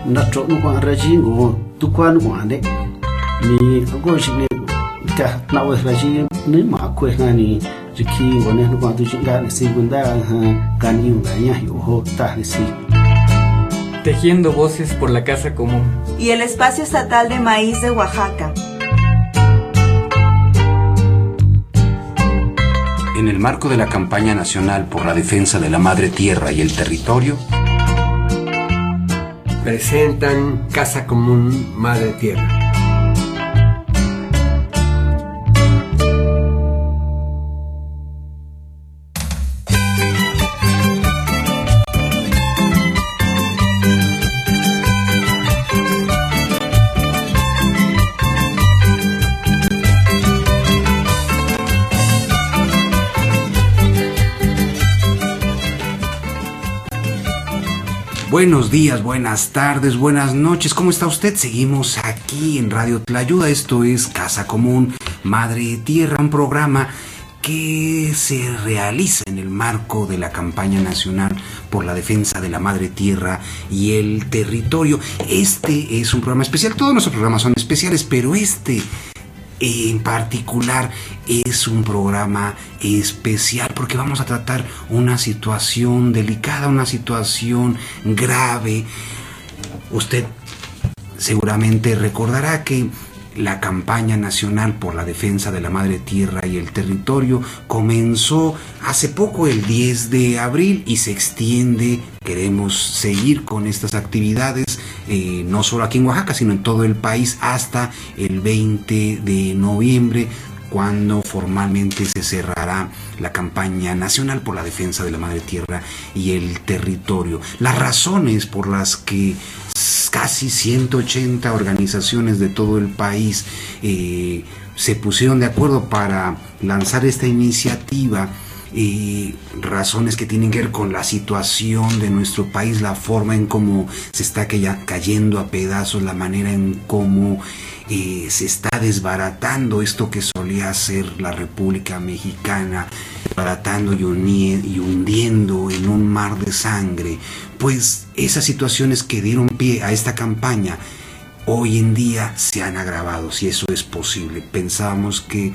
natro no kwa rajingo tu kwa no ande ni go shine ka na wa raji ni ma ko ngani riki ngone no kwa tu chinga ni segunda gani ngaya yo ta si. Tejiendo voces por la Casa Común y el Espacio Estatal de Maíz de Oaxaca. En el marco de la campaña nacional por la defensa de la madre tierra y el territorio, presentan Casa Común Madre Tierra. Buenos días, buenas tardes, buenas noches. ¿Cómo está usted? Seguimos aquí en Radio Tlayuda. Esto es Casa Común Madre Tierra, un programa que se realiza en el marco de la campaña nacional por la defensa de la madre tierra y el territorio. Este es un programa especial. Todos nuestros programas son especiales, pero este en particular es un programa especial porque vamos a tratar una situación delicada, una situación grave. Usted seguramente recordará que la campaña nacional por la defensa de la madre tierra y el territorio comenzó hace poco, el 10 de abril, y se extiende. Queremos seguir con estas actividades, no solo aquí en Oaxaca, sino en todo el país, hasta el 20 de noviembre, cuando formalmente se cerrará la campaña nacional por la defensa de la madre tierra y el territorio. Las razones por las que casi 180 organizaciones de todo el país se pusieron de acuerdo para lanzar esta iniciativa, razones que tienen que ver con la situación de nuestro país, la forma en cómo se está cayendo a pedazos, la manera en cómo se está desbaratando esto que solía ser la República Mexicana, desbaratando y hundiendo en un mar de sangre. Pues esas situaciones que dieron pie a esta campaña hoy en día se han agravado, si eso es posible. Pensábamos que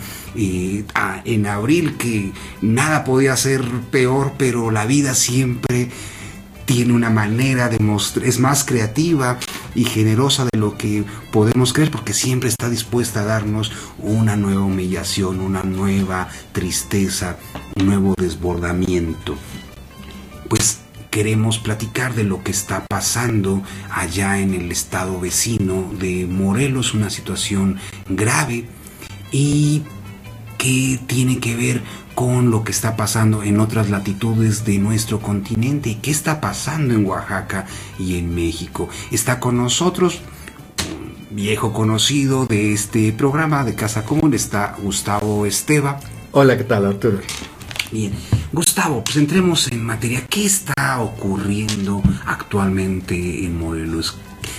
en abril que nada podía ser peor, pero la vida siempre tiene una manera de mostrar, es más creativa y generosa de lo que podemos creer, porque siempre está dispuesta a darnos una nueva humillación, una nueva tristeza, un nuevo desbordamiento. Pues queremos platicar de lo que está pasando allá en el estado vecino de Morelos, una situación grave y que tiene que ver con lo que está pasando en otras latitudes de nuestro continente y qué está pasando en Oaxaca y en México. Está con nosotros un viejo conocido de este programa de Casa Común, está Gustavo Esteva. Hola, ¿qué tal, Arturo? Bien, Gustavo, pues entremos en materia. ¿Qué está ocurriendo actualmente en Morelos?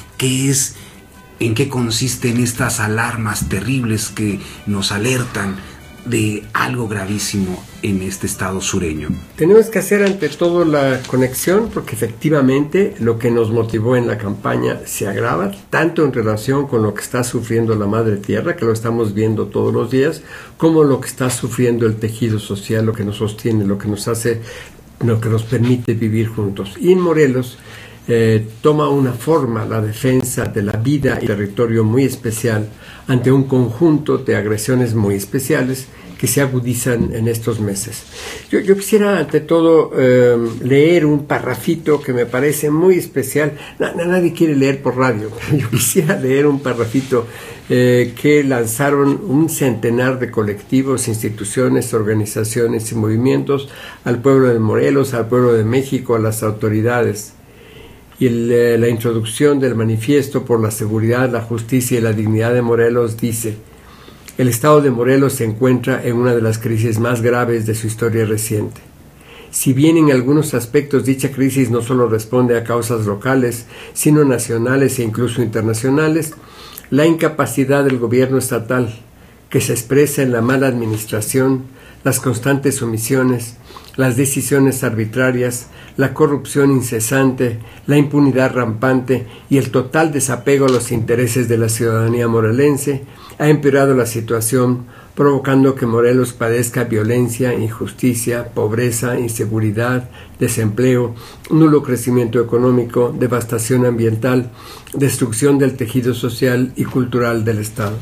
¿En qué consisten estas alarmas terribles que nos alertan de algo gravísimo en este estado sureño? Tenemos que hacer ante todo la conexión, porque efectivamente lo que nos motivó en la campaña se agrava, tanto en relación con lo que está sufriendo la madre tierra, que lo estamos viendo todos los días, como lo que está sufriendo el tejido social, lo que nos sostiene, lo que nos hace, lo que nos permite vivir juntos. Y en Morelos toma una forma la defensa de la vida y territorio muy especial ante un conjunto de agresiones muy especiales que se agudizan en estos meses. Yo quisiera ante todo leer un parrafito que me parece muy especial. Nadie quiere leer por radio, pero yo quisiera leer un parrafito que lanzaron un centenar de colectivos, instituciones, organizaciones y movimientos al pueblo de Morelos, al pueblo de México, a las autoridades. Y la introducción del Manifiesto por la Seguridad, la Justicia y la Dignidad de Morelos dice: el estado de Morelos se encuentra en una de las crisis más graves de su historia reciente. Si bien en algunos aspectos dicha crisis no solo responde a causas locales, sino nacionales e incluso internacionales, la incapacidad del gobierno estatal, que se expresa en la mala administración, las constantes omisiones, las decisiones arbitrarias, la corrupción incesante, la impunidad rampante y el total desapego a los intereses de la ciudadanía morelense ha empeorado la situación, provocando que Morelos padezca violencia, injusticia, pobreza, inseguridad, desempleo, nulo crecimiento económico, devastación ambiental, destrucción del tejido social y cultural del Estado.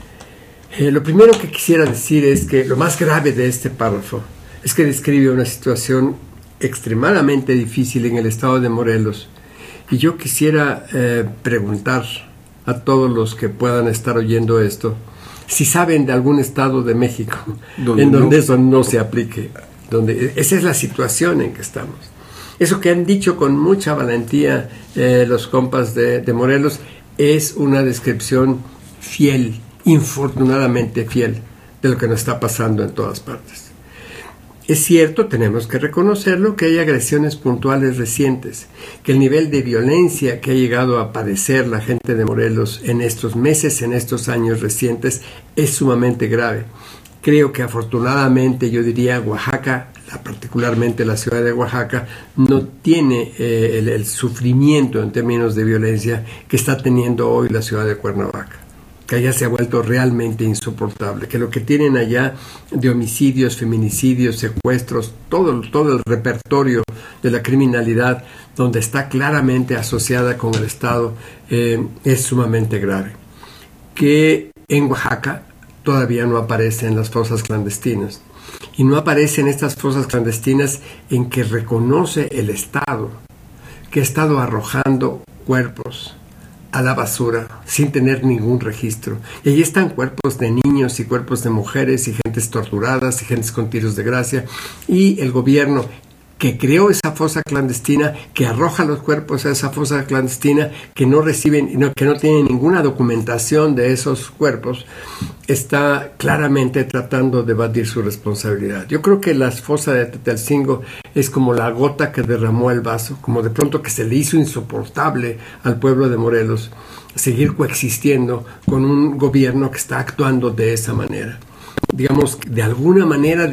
Lo primero que quisiera decir es que lo más grave de este párrafo es que describe una situación extremadamente difícil en el estado de Morelos. Y yo quisiera preguntar a todos los que puedan estar oyendo esto, si saben de algún estado de México en donde eso no se aplique, donde esa es la situación en que estamos. Eso que han dicho con mucha valentía los compas de Morelos es una descripción fiel, infortunadamente fiel, de lo que nos está pasando en todas partes. Es cierto, tenemos que reconocerlo, que hay agresiones puntuales recientes, que el nivel de violencia que ha llegado a padecer la gente de Morelos en estos meses, en estos años recientes, es sumamente grave. Creo que afortunadamente, yo diría, Oaxaca, particularmente la ciudad de Oaxaca, no tiene el sufrimiento en términos de violencia que está teniendo hoy la ciudad de Cuernavaca, que allá se ha vuelto realmente insoportable, que lo que tienen allá de homicidios, feminicidios, secuestros, todo el repertorio de la criminalidad, donde está claramente asociada con el Estado, es sumamente grave. Que en Oaxaca todavía no aparecen las fosas clandestinas, y no aparecen estas fosas clandestinas en que reconoce el Estado, que ha estado arrojando cuerpos a la basura sin tener ningún registro. Y allí están cuerpos de niños y cuerpos de mujeres y gentes torturadas y gentes con tiros de gracia, y el gobierno que creó esa fosa clandestina, que arroja los cuerpos a esa fosa clandestina, que no reciben, que no tienen ninguna documentación de esos cuerpos, está claramente tratando de evadir su responsabilidad. Yo creo que la fosa de Tetelcingo es como la gota que derramó el vaso, como de pronto que se le hizo insoportable al pueblo de Morelos seguir coexistiendo con un gobierno que está actuando de esa manera. Digamos, de alguna manera,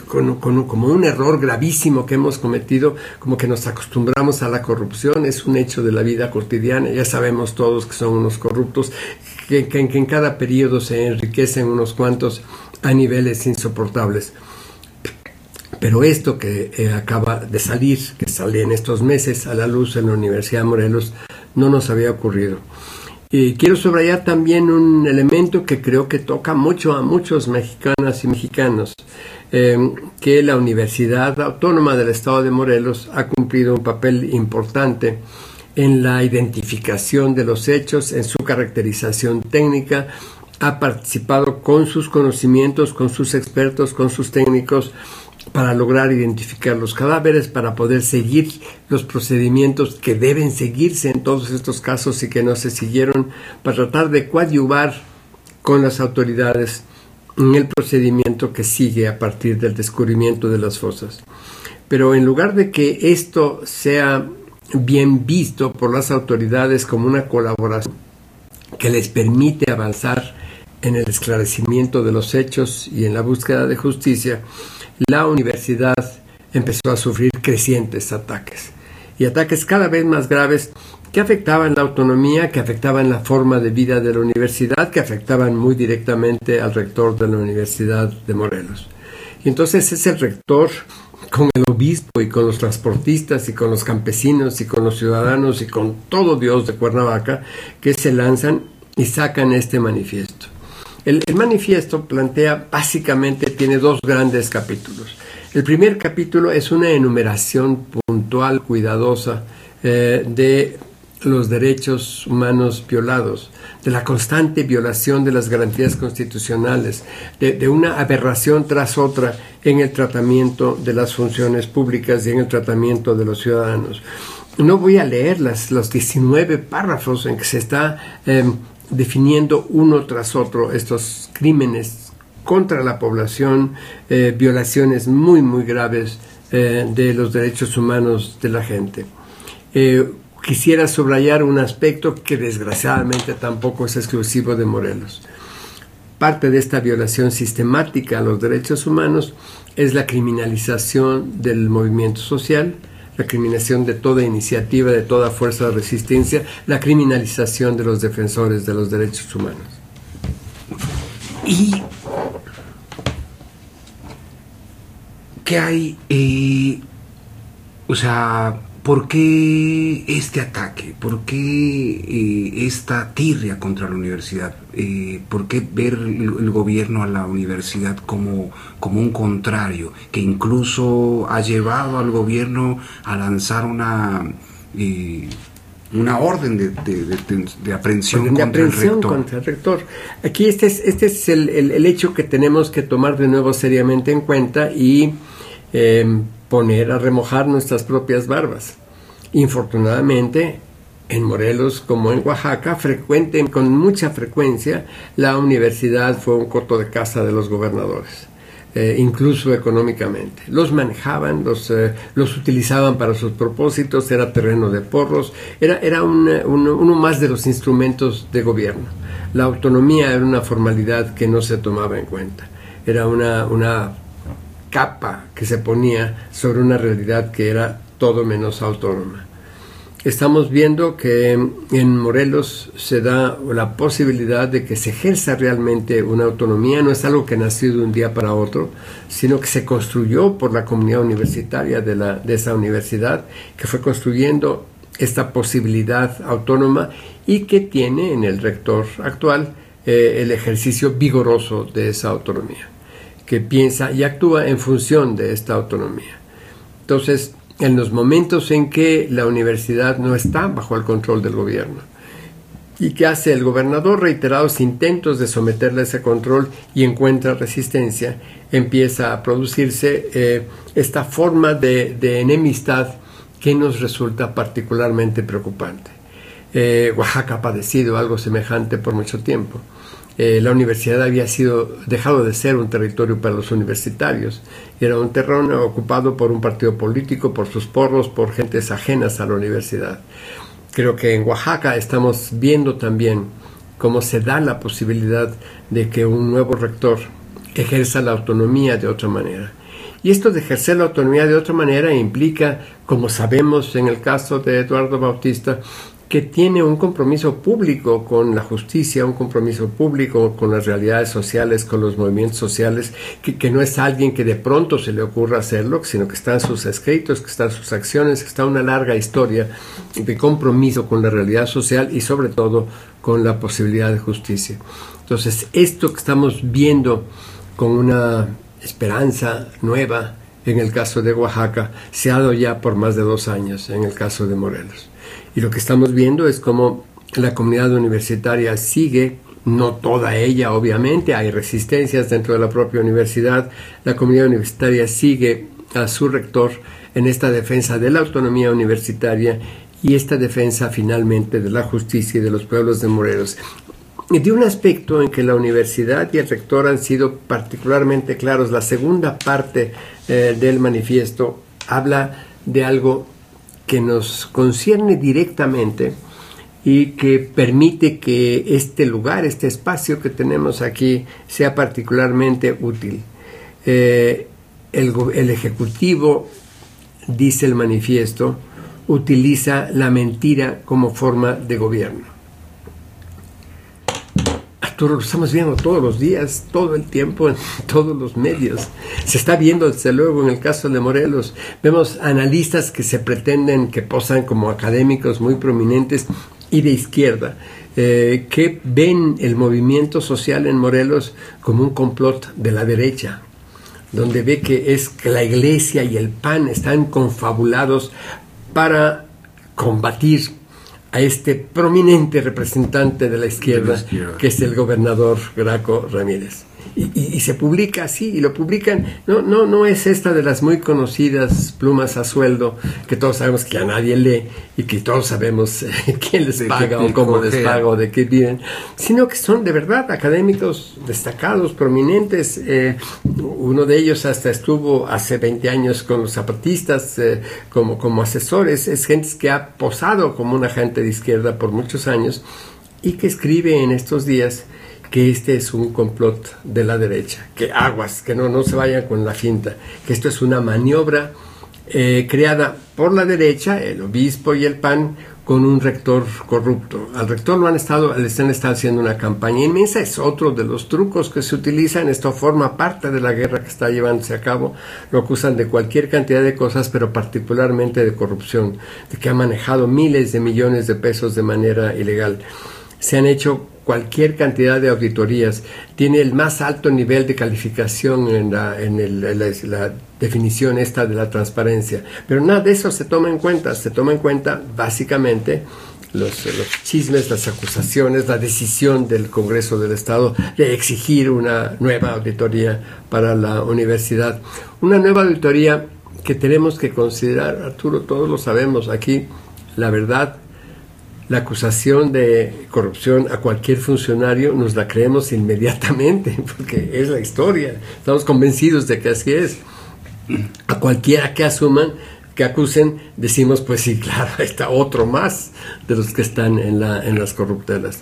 como un error gravísimo que hemos cometido, como que nos acostumbramos a la corrupción. Es un hecho de la vida cotidiana. Ya sabemos todos que son unos corruptos, que en cada periodo se enriquecen unos cuantos a niveles insoportables. Pero esto que acaba de salir, que sale en estos meses a la luz en la Universidad de Morelos, no nos había ocurrido. Y quiero subrayar también un elemento que creo que toca mucho a muchos mexicanas y mexicanos, que la Universidad Autónoma del Estado de Morelos ha cumplido un papel importante en la identificación de los hechos, en su caracterización técnica, ha participado con sus conocimientos, con sus expertos, con sus técnicos, para lograr identificar los cadáveres, para poder seguir los procedimientos que deben seguirse en todos estos casos y que no se siguieron, para tratar de coadyuvar con las autoridades en el procedimiento que sigue a partir del descubrimiento de las fosas. Pero en lugar de que esto sea bien visto por las autoridades como una colaboración que les permite avanzar en el esclarecimiento de los hechos y en la búsqueda de justicia, la universidad empezó a sufrir crecientes ataques, y ataques cada vez más graves que afectaban la autonomía, que afectaban la forma de vida de la universidad, que afectaban muy directamente al rector de la Universidad de Morelos. Y entonces es el rector, con el obispo y con los transportistas y con los campesinos y con los ciudadanos y con todo Dios de Cuernavaca, que se lanzan y sacan este manifiesto. El manifiesto plantea, básicamente, tiene dos grandes capítulos. El primer capítulo es una enumeración puntual, cuidadosa, de los derechos humanos violados, de la constante violación de las garantías constitucionales, de una aberración tras otra en el tratamiento de las funciones públicas y en el tratamiento de los ciudadanos. No voy a leer los 19 párrafos en que se está definiendo uno tras otro estos crímenes contra la población, violaciones muy, muy graves de los derechos humanos de la gente. Quisiera subrayar un aspecto que desgraciadamente tampoco es exclusivo de Morelos. Parte de esta violación sistemática a los derechos humanos es la criminalización del movimiento social, la criminalización de toda iniciativa, de toda fuerza de resistencia, la criminalización de los defensores de los derechos humanos. ¿Y qué hay? O sea, ¿por qué este ataque? ¿Por qué esta tirria contra la universidad? ¿Por qué ver el gobierno a la universidad como un contrario, que incluso ha llevado al gobierno a lanzar una orden de aprehensión contra el rector? Aquí este es el hecho que tenemos que tomar de nuevo seriamente en cuenta y poner a remojar nuestras propias barbas. Infortunadamente, en Morelos como en Oaxaca, con mucha frecuencia, la universidad fue un coto de caza de los gobernadores, incluso económicamente. Los manejaban, los utilizaban para sus propósitos, era terreno de porros, era uno más de los instrumentos de gobierno. La autonomía era una formalidad que no se tomaba en cuenta, era una capa que se ponía sobre una realidad que era todo menos autónoma. Estamos viendo que en Morelos se da la posibilidad de que se ejerza realmente una autonomía. No es algo que nació de un día para otro, sino que se construyó por la comunidad universitaria de esa universidad, que fue construyendo esta posibilidad autónoma y que tiene en el rector actual el ejercicio vigoroso de esa autonomía, que piensa y actúa en función de esta autonomía. Entonces, en los momentos en que la universidad no está bajo el control del gobierno y que hace el gobernador reiterados intentos de someterle a ese control y encuentra resistencia, empieza a producirse esta forma de enemistad que nos resulta particularmente preocupante. Oaxaca ha padecido algo semejante por mucho tiempo. La universidad había dejado de ser un territorio para los universitarios. Era un terreno ocupado por un partido político, por sus porros, por gentes ajenas a la universidad. Creo que en Oaxaca estamos viendo también cómo se da la posibilidad de que un nuevo rector ejerza la autonomía de otra manera. Y esto de ejercer la autonomía de otra manera implica, como sabemos en el caso de Eduardo Bautista, que tiene un compromiso público con la justicia, un compromiso público con las realidades sociales, con los movimientos sociales, que no es alguien que de pronto se le ocurra hacerlo, sino que está en sus escritos, que está en sus acciones, que está una larga historia de compromiso con la realidad social y sobre todo con la posibilidad de justicia. Entonces, esto que estamos viendo con una esperanza nueva en el caso de Oaxaca, se ha dado ya por más de 2 años en el caso de Morelos. Y lo que estamos viendo es cómo la comunidad universitaria sigue, no toda ella obviamente, hay resistencias dentro de la propia universidad, la comunidad universitaria sigue a su rector en esta defensa de la autonomía universitaria y esta defensa finalmente de la justicia y de los pueblos de Morelos. Y de un aspecto en que la universidad y el rector han sido particularmente claros, la segunda parte del manifiesto habla de algo que nos concierne directamente y que permite que este lugar, este espacio que tenemos aquí, sea particularmente útil. El Ejecutivo, dice el manifiesto, utiliza la mentira como forma de gobierno. Lo estamos viendo todos los días, todo el tiempo, en todos los medios. Se está viendo desde luego en el caso de Morelos. Vemos analistas que se pretenden, que posan como académicos muy prominentes y de izquierda, que ven el movimiento social en Morelos como un complot de la derecha, donde ve que la Iglesia y el PAN están confabulados para combatir a este prominente representante de la izquierda, que es el gobernador Graco Ramírez. Y se publica así, y lo publican, no es esta de las muy conocidas plumas a sueldo, que todos sabemos que a nadie lee, y que todos sabemos quién les paga o cómo les paga o de qué viven, sino que son de verdad académicos destacados, prominentes. Uno de ellos hasta estuvo hace 20 años con los zapatistas como asesores. Es gente que ha posado como una gente de izquierda por muchos años y que escribe en estos días que este es un complot de la derecha, que aguas, que no se vayan con la finta, que esto es una maniobra creada por la derecha, el obispo y el PAN, con un rector corrupto. Al rector le están haciendo una campaña inmensa, es otro de los trucos que se utilizan, esto forma parte de la guerra que está llevándose a cabo, lo acusan de cualquier cantidad de cosas, pero particularmente de corrupción, de que ha manejado miles de millones de pesos de manera ilegal. Se han hecho cualquier cantidad de auditorías, tiene el más alto nivel de calificación en la definición esta de la transparencia, pero nada de eso se toma en cuenta básicamente los chismes, las acusaciones, la decisión del Congreso del Estado de exigir una nueva auditoría para la universidad, una nueva auditoría que tenemos que considerar, Arturo, todos lo sabemos aquí, la verdad. La acusación de corrupción a cualquier funcionario nos la creemos inmediatamente, porque es la historia. Estamos convencidos de que así es. A cualquiera que acusen, decimos, pues sí, claro, ahí está otro más de los que están en las corruptelas.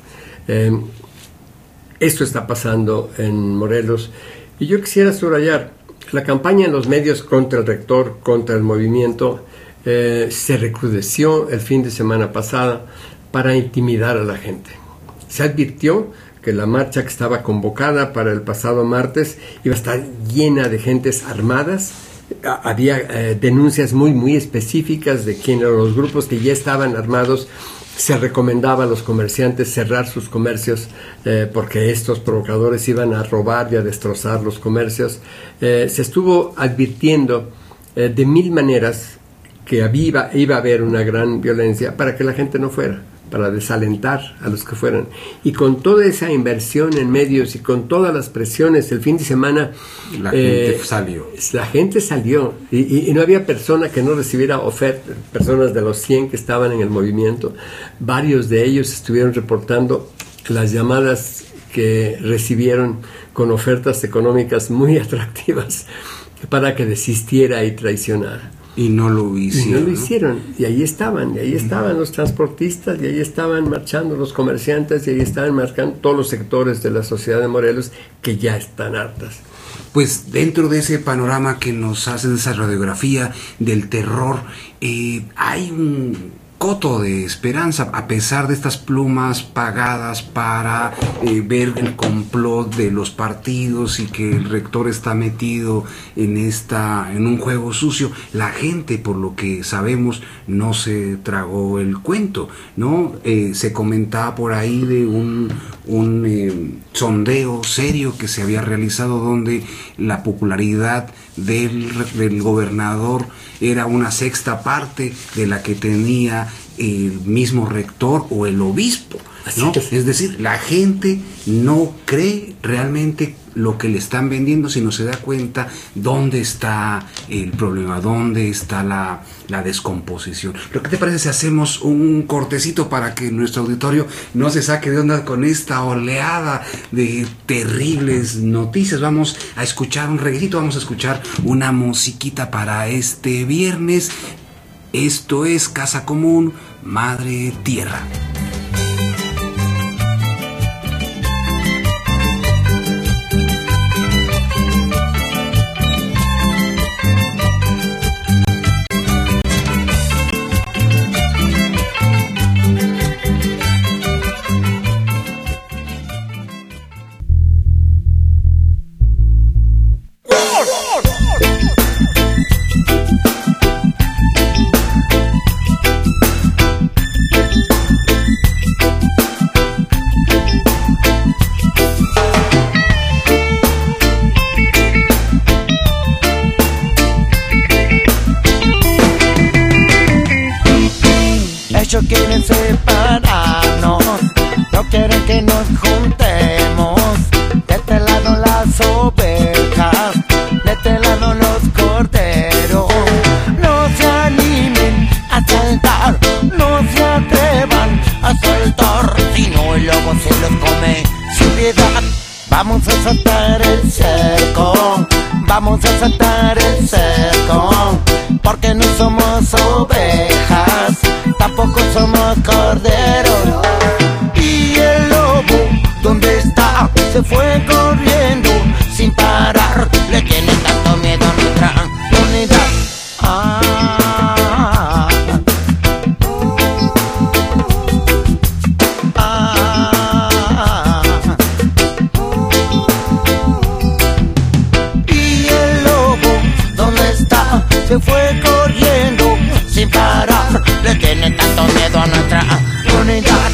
Esto está pasando en Morelos. Y yo quisiera subrayar, la campaña en los medios contra el rector, contra el movimiento, se recrudeció el fin de semana pasada para intimidar a la gente. Se advirtió que la marcha que estaba convocada para el pasado martes iba a estar llena de gentes armadas. Había denuncias muy específicas de quién eran los grupos que ya estaban armados. Se recomendaba a los comerciantes cerrar sus comercios porque estos provocadores iban a robar y a destrozar los comercios. Se estuvo advirtiendo de mil maneras que iba a haber una gran violencia para que la gente no fuera, para desalentar a los que fueran. Y con toda esa inversión en medios y con todas las presiones, el fin de semana la gente salió. La gente salió y no había persona que no recibiera ofertas. Personas de los 100 que estaban en el movimiento, varios de ellos estuvieron reportando las llamadas que recibieron con ofertas económicas muy atractivas para que desistiera y traicionara. Y no lo hicieron. Y ahí estaban los transportistas, y ahí estaban marchando los comerciantes, y ahí estaban marchando todos los sectores de la sociedad de Morelos que ya están hartas. Pues dentro de ese panorama que nos hace esa radiografía del terror, hay un coto de esperanza, a pesar de estas plumas pagadas para ver el complot de los partidos y que el rector está metido en un juego sucio. La gente, por lo que sabemos, no se tragó el cuento, ¿no? Se comentaba por ahí de un sondeo serio que se había realizado donde la popularidad del gobernador era una sexta parte de la que tenía el mismo rector o el obispo, ¿no? Es decir, la gente no cree realmente lo que le están vendiendo, sino se da cuenta dónde está el problema, dónde está la descomposición. ¿Pero qué te parece si hacemos un cortecito para que nuestro auditorio no se saque de onda con esta oleada de terribles noticias? Vamos a escuchar un reguito, vamos a escuchar una musiquita para este viernes. Esto es Casa Común, Madre Tierra. Ellos quieren separarnos, no quieren que nos juntemos. De este lado las ovejas, de este lado los corderos. No se animen a saltar, no se atrevan a saltar, si no el lobo se los come sin piedad. Vamos a saltar el cerco, vamos a saltar el cerco, porque no somos ovejas, tampoco somos corderos. ¿Y el lobo dónde está? se fue corriendo sin parar. Le tiene tanto miedo a nuestra unidad. Y el lobo, ¿dónde está? Se fue corriendo sin parar. Le tiene tanto miedo a nuestra unidad.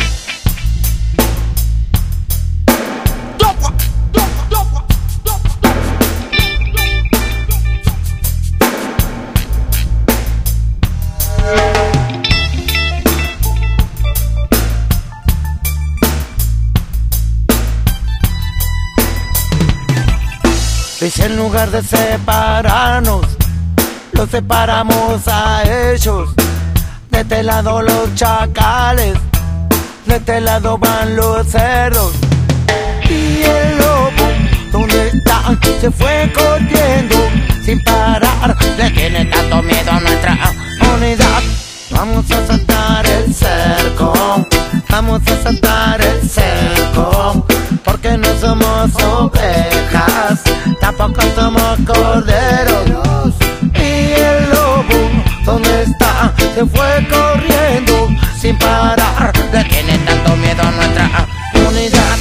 Y si en lugar de separarnos, los separamos a ellos. De este lado los chacales, de este lado van los cerdos. Y el lobo, ¿dónde está? Se fue corriendo sin parar. Le tiene tanto miedo a nuestra unidad. Vamos a saltar el cerco, vamos a saltar el cerco, porque no somos ovejas, tampoco somos corderos. Y el lobo, ¿dónde está? Se fue corriendo sin parar. Le tiene tanto miedo a nuestra unidad.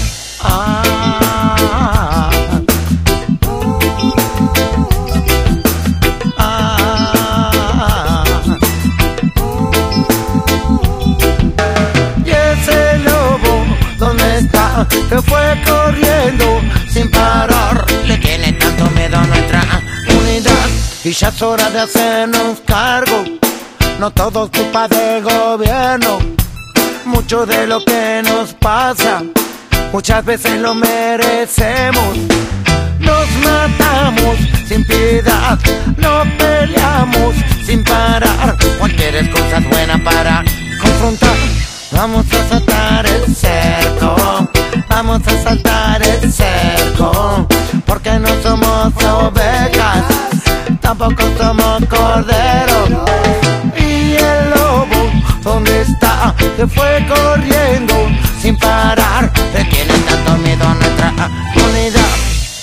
Y ese lobo, ¿dónde está? Se fue corriendo sin parar. Le tiene tanto miedo a nuestra unidad. Y ya es hora de hacernos cargo. No todo es culpa del gobierno. Mucho de lo que nos pasa, muchas veces lo merecemos. Nos matamos sin piedad, no peleamos sin parar. Cualquier excusa es buena para confrontar. Vamos a saltar el cerco, vamos a saltar el cerco, porque no somos ovejas, tampoco somos corderos. Y el lobo, ¿dónde está? Se fue corriendo sin parar. Le tiene tanto miedo a nuestra unidad.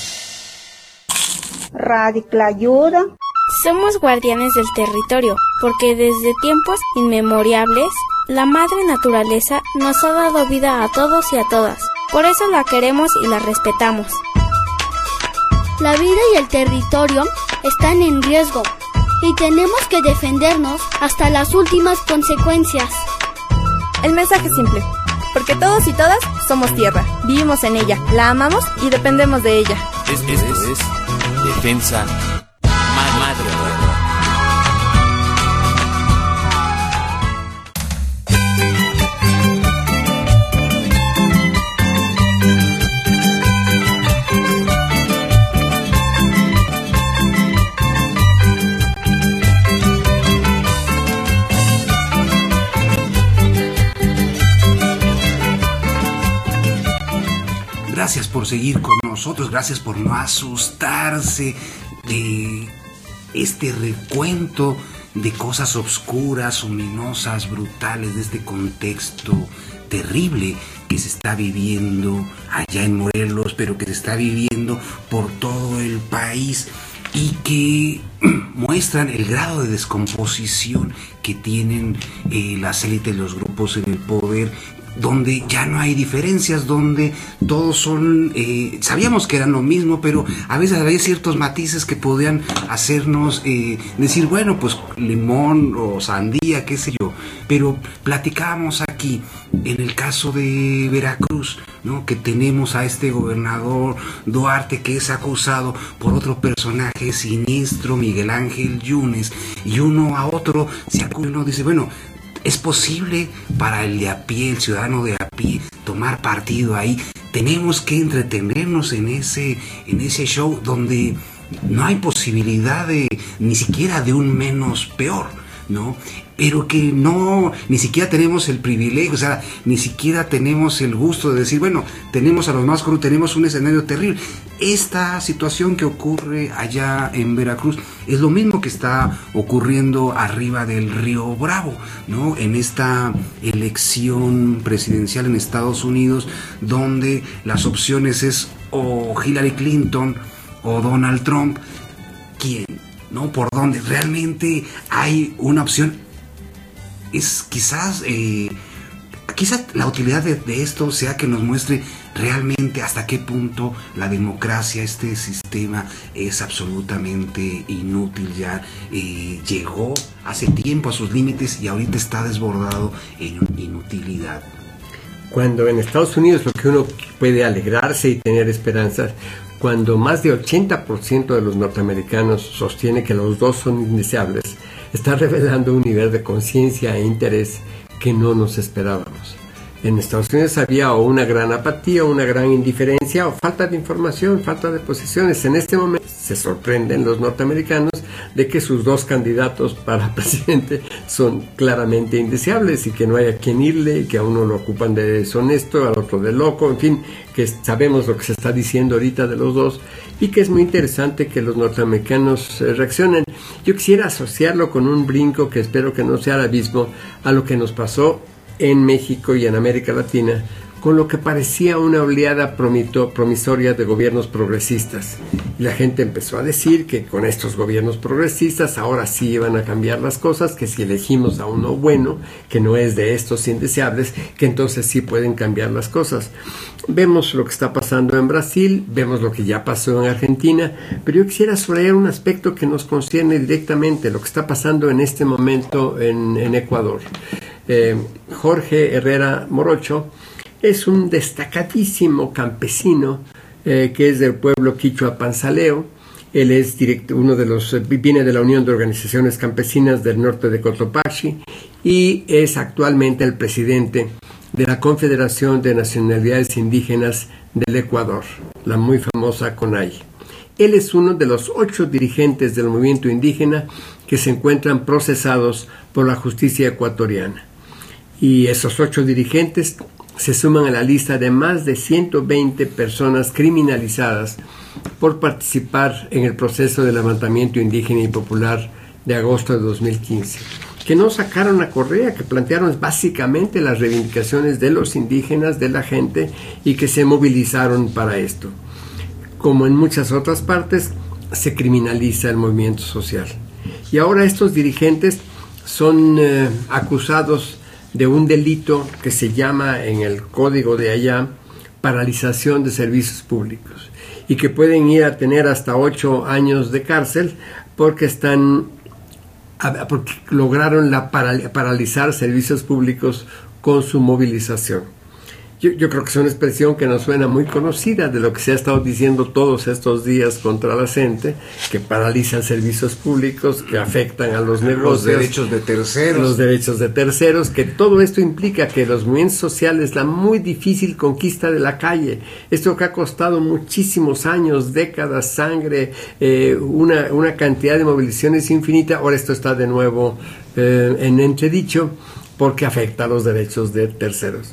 Radio Tlayuda. Somos guardianes del territorio, porque desde tiempos inmemorables la madre naturaleza nos ha dado vida a todos y a todas. Por eso la queremos y la respetamos. La vida y el territorio están en riesgo y tenemos que defendernos hasta las últimas consecuencias. El mensaje es simple, porque todos y todas somos tierra, vivimos en ella, la amamos y dependemos de ella. Esto es Defensa Madre. Gracias por seguir con nosotros, gracias por no asustarse de este recuento de cosas obscuras, ominosas, brutales, de este contexto terrible que se está viviendo allá en Morelos, pero que se está viviendo por todo el país y que muestran el grado de descomposición que tienen las élites, los grupos en el poder, donde ya no hay diferencias, donde todos son, sabíamos que eran lo mismo, pero a veces había ciertos matices que podían hacernos decir, bueno, pues limón o sandía, qué sé yo, pero platicábamos aquí, en el caso de Veracruz, ¿no?, que tenemos a este gobernador Duarte que es acusado por otro personaje siniestro, Miguel Ángel Yunes, y uno a otro se acusa, uno dice, bueno, ¿es posible para el de a pie, el ciudadano de a pie, tomar partido ahí? Tenemos que entretenernos en ese show donde no hay posibilidad de ni siquiera de un menos peor, ¿no? Pero que no, ni siquiera tenemos el privilegio, o sea, ni siquiera tenemos el gusto de decir, bueno, tenemos a los más corruptos, tenemos un escenario terrible. Esta situación que ocurre allá en Veracruz es lo mismo que está ocurriendo arriba del Río Bravo, ¿no? En esta elección presidencial en Estados Unidos, donde las opciones es o Hillary Clinton o Donald Trump. ¿Quién? ¿No? ¿Por dónde? Realmente hay una opción. Es quizás la utilidad de esto sea que nos muestre realmente hasta qué punto la democracia, este sistema, es absolutamente inútil ya. Llegó hace tiempo a sus límites y ahorita está desbordado en inutilidad. Cuando en Estados Unidos lo que uno puede alegrarse y tener esperanzas, cuando más de 80% de los norteamericanos sostiene que los dos son indeseables, está revelando un nivel de conciencia e interés que no nos esperábamos. En Estados Unidos había o una gran apatía, o una gran indiferencia, o falta de información, falta de posiciones. En este momento se sorprenden los norteamericanos de que sus dos candidatos para presidente son claramente indeseables y que no hay a quien irle, y que a uno lo ocupan de deshonesto, al otro de loco, en fin, que sabemos lo que se está diciendo ahorita de los dos, y que es muy interesante que los norteamericanos reaccionen. Yo quisiera asociarlo con un brinco que espero que no sea el abismo a lo que nos pasó en México y en América Latina, con lo que parecía una oleada promisoria de gobiernos progresistas. Y la gente empezó a decir que con estos gobiernos progresistas ahora sí iban a cambiar las cosas, que si elegimos a uno bueno, que no es de estos indeseables, que entonces sí pueden cambiar las cosas. Vemos lo que está pasando en Brasil, vemos lo que ya pasó en Argentina, pero yo quisiera subrayar un aspecto que nos concierne directamente, lo que está pasando en este momento en Ecuador. Jorge Herrera Morocho es un destacadísimo campesino que es del pueblo quichua Panzaleo. Él es viene de la Unión de Organizaciones Campesinas del Norte de Cotopaxi y es actualmente el presidente de la Confederación de Nacionalidades Indígenas del Ecuador, la muy famosa CONAI. Él es uno de los 8 dirigentes del movimiento indígena que se encuentran procesados por la justicia ecuatoriana. Y esos 8 dirigentes se suman a la lista de más de 120 personas criminalizadas por participar en el proceso de levantamiento indígena y popular de agosto de 2015, que no sacaron a correa, que plantearon básicamente las reivindicaciones de los indígenas, de la gente, y que se movilizaron para esto. Como en muchas otras partes, se criminaliza el movimiento social. Y ahora estos dirigentes son acusados de un delito que se llama en el código de allá paralización de servicios públicos, y que pueden ir a tener hasta 8 años de cárcel porque lograron paralizar servicios públicos con su movilización. Yo creo que es una expresión que nos suena muy conocida de lo que se ha estado diciendo todos estos días contra la gente, que paralizan servicios públicos, que afectan a los negocios, los derechos de terceros, que todo esto implica que los movimientos sociales, la muy difícil conquista de la calle, esto que ha costado muchísimos años, décadas, sangre, una cantidad de movilizaciones infinita, ahora esto está de nuevo en entredicho porque afecta a los derechos de terceros.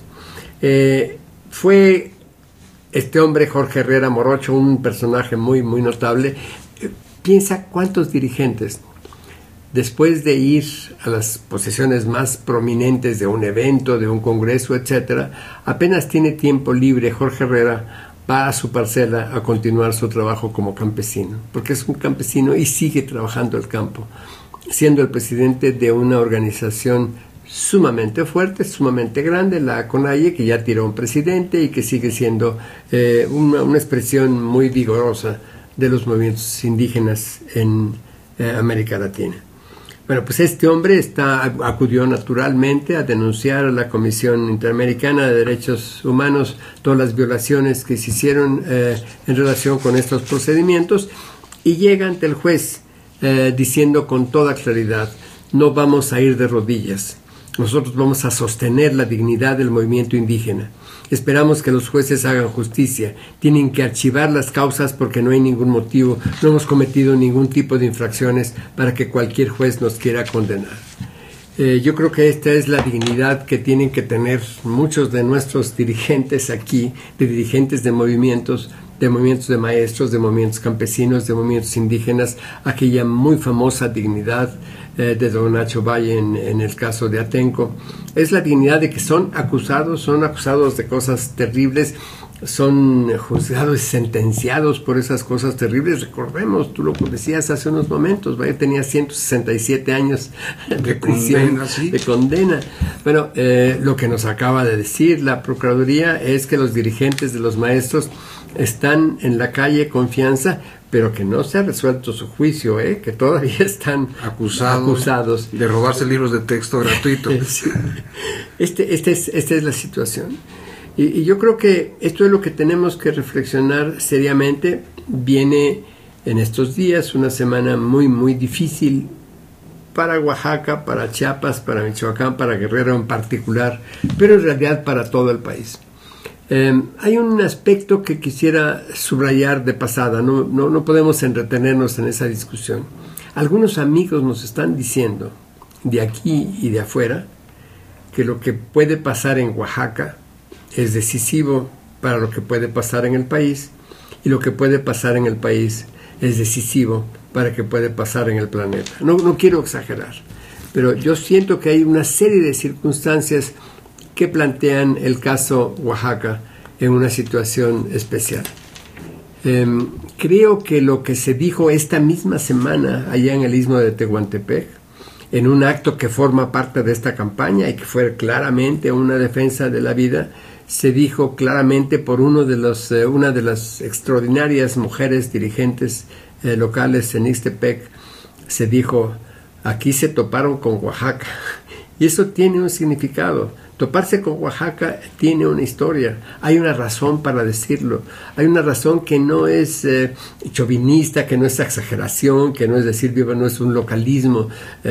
Fue este hombre, Jorge Herrera Morocho, un personaje muy, muy notable. Piensa cuántos dirigentes, después de ir a las posiciones más prominentes de un evento, de un congreso, etcétera, apenas tiene tiempo libre, Jorge Herrera va a su parcela a continuar su trabajo como campesino, porque es un campesino y sigue trabajando el campo, siendo el presidente de una organización sumamente fuerte, sumamente grande, la CONAIE, que ya tiró un presidente y que sigue siendo una expresión muy vigorosa de los movimientos indígenas en América Latina. Bueno, pues este hombre acudió naturalmente a denunciar a la Comisión Interamericana de Derechos Humanos todas las violaciones que se hicieron en relación con estos procedimientos, y llega ante el juez diciendo con toda claridad: no vamos a ir de rodillas. Nosotros vamos a sostener la dignidad del movimiento indígena. Esperamos que los jueces hagan justicia. Tienen que archivar las causas porque no hay ningún motivo, no hemos cometido ningún tipo de infracciones para que cualquier juez nos quiera condenar. Yo creo que esta es la dignidad que tienen que tener muchos de nuestros dirigentes aquí, de dirigentes de movimientos de maestros, de movimientos campesinos, de movimientos indígenas, aquella muy famosa dignidad de don Nacho Valle en el caso de Atenco. Es la dignidad de que son acusados de cosas terribles. son juzgados y sentenciados por esas cosas terribles. Recordemos, tú lo decías hace unos momentos, ¿vale? Tenía 167 años de prisión, condena, ¿sí? de condena. Bueno, lo que nos acaba de decir la Procuraduría es que los dirigentes de los maestros están en la calle con fianza, pero que no se ha resuelto su juicio, que todavía están acusados de robarse libros de texto gratuitos. Esta es la situación. Y yo creo que esto es lo que tenemos que reflexionar seriamente. Viene en estos días una semana muy, muy difícil para Oaxaca, para Chiapas, para Michoacán, para Guerrero en particular, pero en realidad para todo el país. Hay un aspecto que quisiera subrayar de pasada, no podemos entretenernos en esa discusión. Algunos amigos nos están diciendo, de aquí y de afuera, que lo que puede pasar en Oaxaca es decisivo para lo que puede pasar en el país, y lo que puede pasar en el país es decisivo para lo que puede pasar en el planeta. No quiero exagerar, pero yo siento que hay una serie de circunstancias que plantean el caso Oaxaca en una situación especial. Creo que lo que se dijo esta misma semana allá en el Istmo de Tehuantepec, en un acto que forma parte de esta campaña y que fue claramente una defensa de la vida, se dijo claramente por una de las extraordinarias mujeres dirigentes locales en Ixtepec, se dijo, aquí se toparon con Oaxaca. Y eso tiene un significado. Toparse con Oaxaca tiene una historia, hay una razón para decirlo, hay una razón que no es chauvinista, que no es exageración, que no es decir, no es un localismo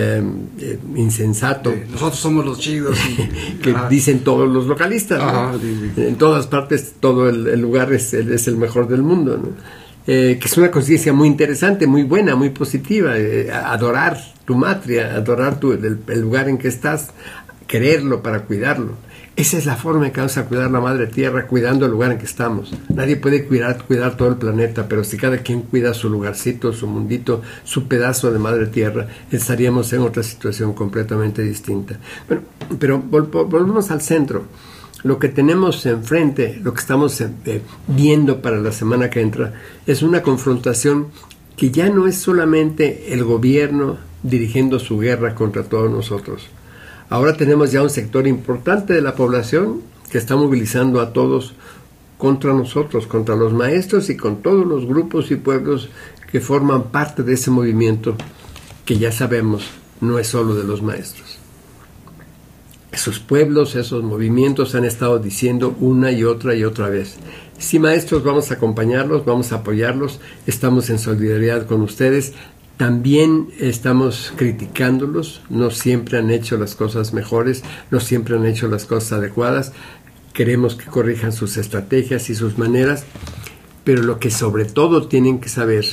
insensato. Nosotros somos los chidos. Que dicen todos los localistas, ¿no? En todas partes, todo el lugar es el mejor del mundo, ¿no? Que es una conciencia muy interesante, muy buena, muy positiva, adorar tu matria, adorar el lugar en que estás, quererlo para cuidarlo. Esa es la forma en que vamos a cuidar la madre tierra, cuidando el lugar en que estamos. Nadie puede cuidar todo el planeta, pero si cada quien cuida su lugarcito, su mundito, su pedazo de madre tierra, estaríamos en otra situación completamente distinta. Bueno, pero volvemos al centro. Lo que tenemos enfrente, lo que estamos viendo para la semana que entra, es una confrontación que ya no es solamente el gobierno dirigiendo su guerra contra todos nosotros. Ahora tenemos ya un sector importante de la población que está movilizando a todos contra nosotros, contra los maestros y con todos los grupos y pueblos que forman parte de ese movimiento que ya sabemos no es solo de los maestros. Esos pueblos, esos movimientos han estado diciendo una y otra vez: sí, maestros, vamos a acompañarlos, vamos a apoyarlos, estamos en solidaridad con ustedes. También estamos criticándolos, no siempre han hecho las cosas mejores, no siempre han hecho las cosas adecuadas, queremos que corrijan sus estrategias y sus maneras, pero lo que sobre todo tienen que saber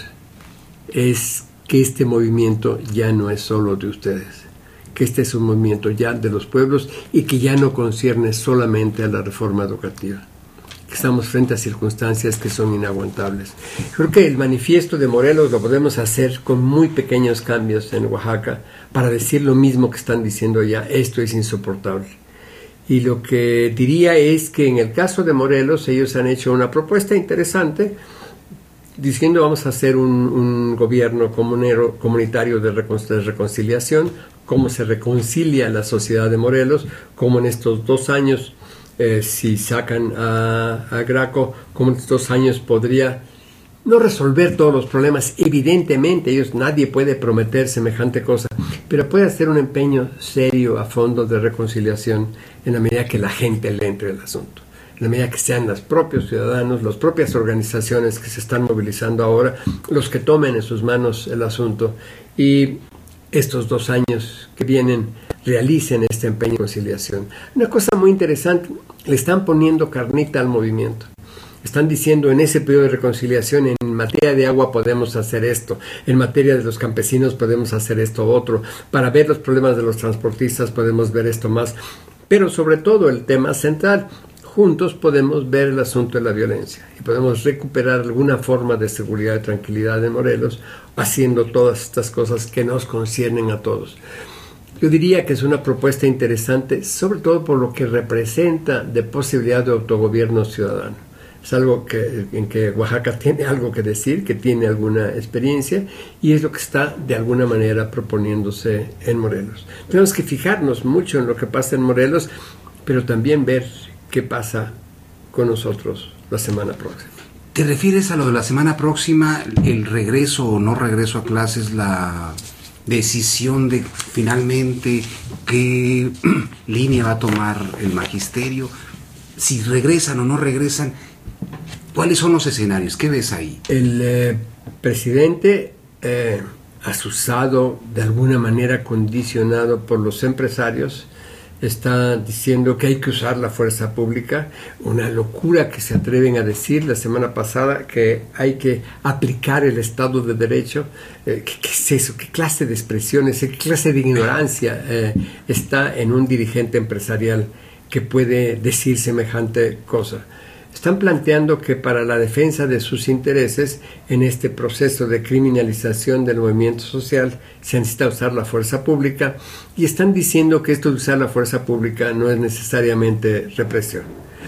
es que este movimiento ya no es solo de ustedes, que este es un movimiento ya de los pueblos y que ya no concierne solamente a la reforma educativa. Estamos frente a circunstancias que son inaguantables. Creo que el manifiesto de Morelos lo podemos hacer con muy pequeños cambios en Oaxaca para decir lo mismo que están diciendo ya: esto es insoportable. Y lo que diría es que en el caso de Morelos ellos han hecho una propuesta interesante diciendo: vamos a hacer un gobierno comunitario de reconciliación, cómo se reconcilia la sociedad de Morelos, cómo en estos 2 años si sacan a Graco, como en estos 2 años podría no resolver todos los problemas. Evidentemente, nadie puede prometer semejante cosa, pero puede hacer un empeño serio a fondo de reconciliación en la medida que la gente le entre el asunto, en la medida que sean los propios ciudadanos, las propias organizaciones que se están movilizando ahora, los que tomen en sus manos el asunto y estos 2 años que vienen realicen este empeño de conciliación. Una cosa muy interesante, le están poniendo carnita al movimiento. Están diciendo: en ese periodo de reconciliación, en materia de agua podemos hacer esto, en materia de los campesinos podemos hacer esto otro, para ver los problemas de los transportistas podemos ver esto más, pero sobre todo el tema central, juntos podemos ver el asunto de la violencia y podemos recuperar alguna forma de seguridad y tranquilidad en Morelos, haciendo todas estas cosas que nos conciernen a todos. Yo diría que es una propuesta interesante, sobre todo por lo que representa de posibilidad de autogobierno ciudadano. Es algo en que Oaxaca tiene algo que decir, que tiene alguna experiencia, y es lo que está de alguna manera proponiéndose en Morelos. Tenemos que fijarnos mucho en lo que pasa en Morelos, pero también ver qué pasa con nosotros la semana próxima. ¿Te refieres a lo de la semana próxima, el regreso o no regreso a clases, la decisión de finalmente qué línea va a tomar el magisterio? Si regresan o no regresan, ¿cuáles son los escenarios? ¿Qué ves ahí? El presidente, asusado, de alguna manera condicionado por los empresarios, está diciendo que hay que usar la fuerza pública, una locura que se atreven a decir la semana pasada, que hay que aplicar el Estado de Derecho. ¿Qué es eso? ¿Qué clase de expresiones? ¿Qué clase de ignorancia está en un dirigente empresarial que puede decir semejante cosa? Están planteando que para la defensa de sus intereses en este proceso de criminalización del movimiento social se necesita usar la fuerza pública, y están diciendo que esto de usar la fuerza pública no es necesariamente represión.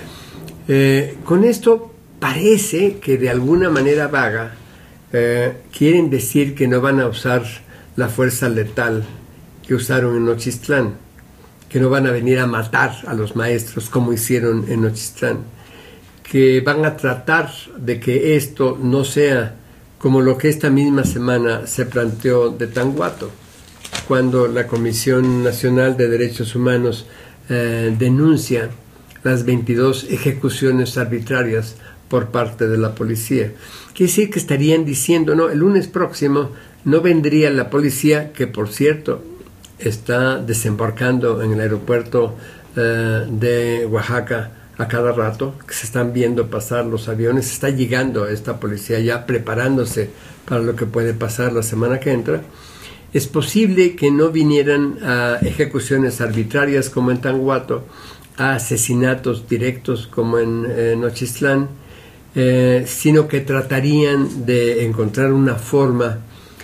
Con esto parece que de alguna manera vaga quieren decir que no van a usar la fuerza letal que usaron en Nochistlán, que no van a venir a matar a los maestros como hicieron en Nochistlán, que van a tratar de que esto no sea como lo que esta misma semana se planteó de Tanguato, cuando la Comisión Nacional de Derechos Humanos denuncia las 22 ejecuciones arbitrarias por parte de la policía. Quiere decir que estarían diciendo, no, el lunes próximo no vendría la policía, que por cierto está desembarcando en el aeropuerto de Oaxaca a cada rato, que se están viendo pasar los aviones. Está llegando esta policía ya preparándose para lo que puede pasar la semana que entra. Es posible que no vinieran a ejecuciones arbitrarias como en Tanguato, a asesinatos directos como en Nochistlán, sino que tratarían de encontrar una forma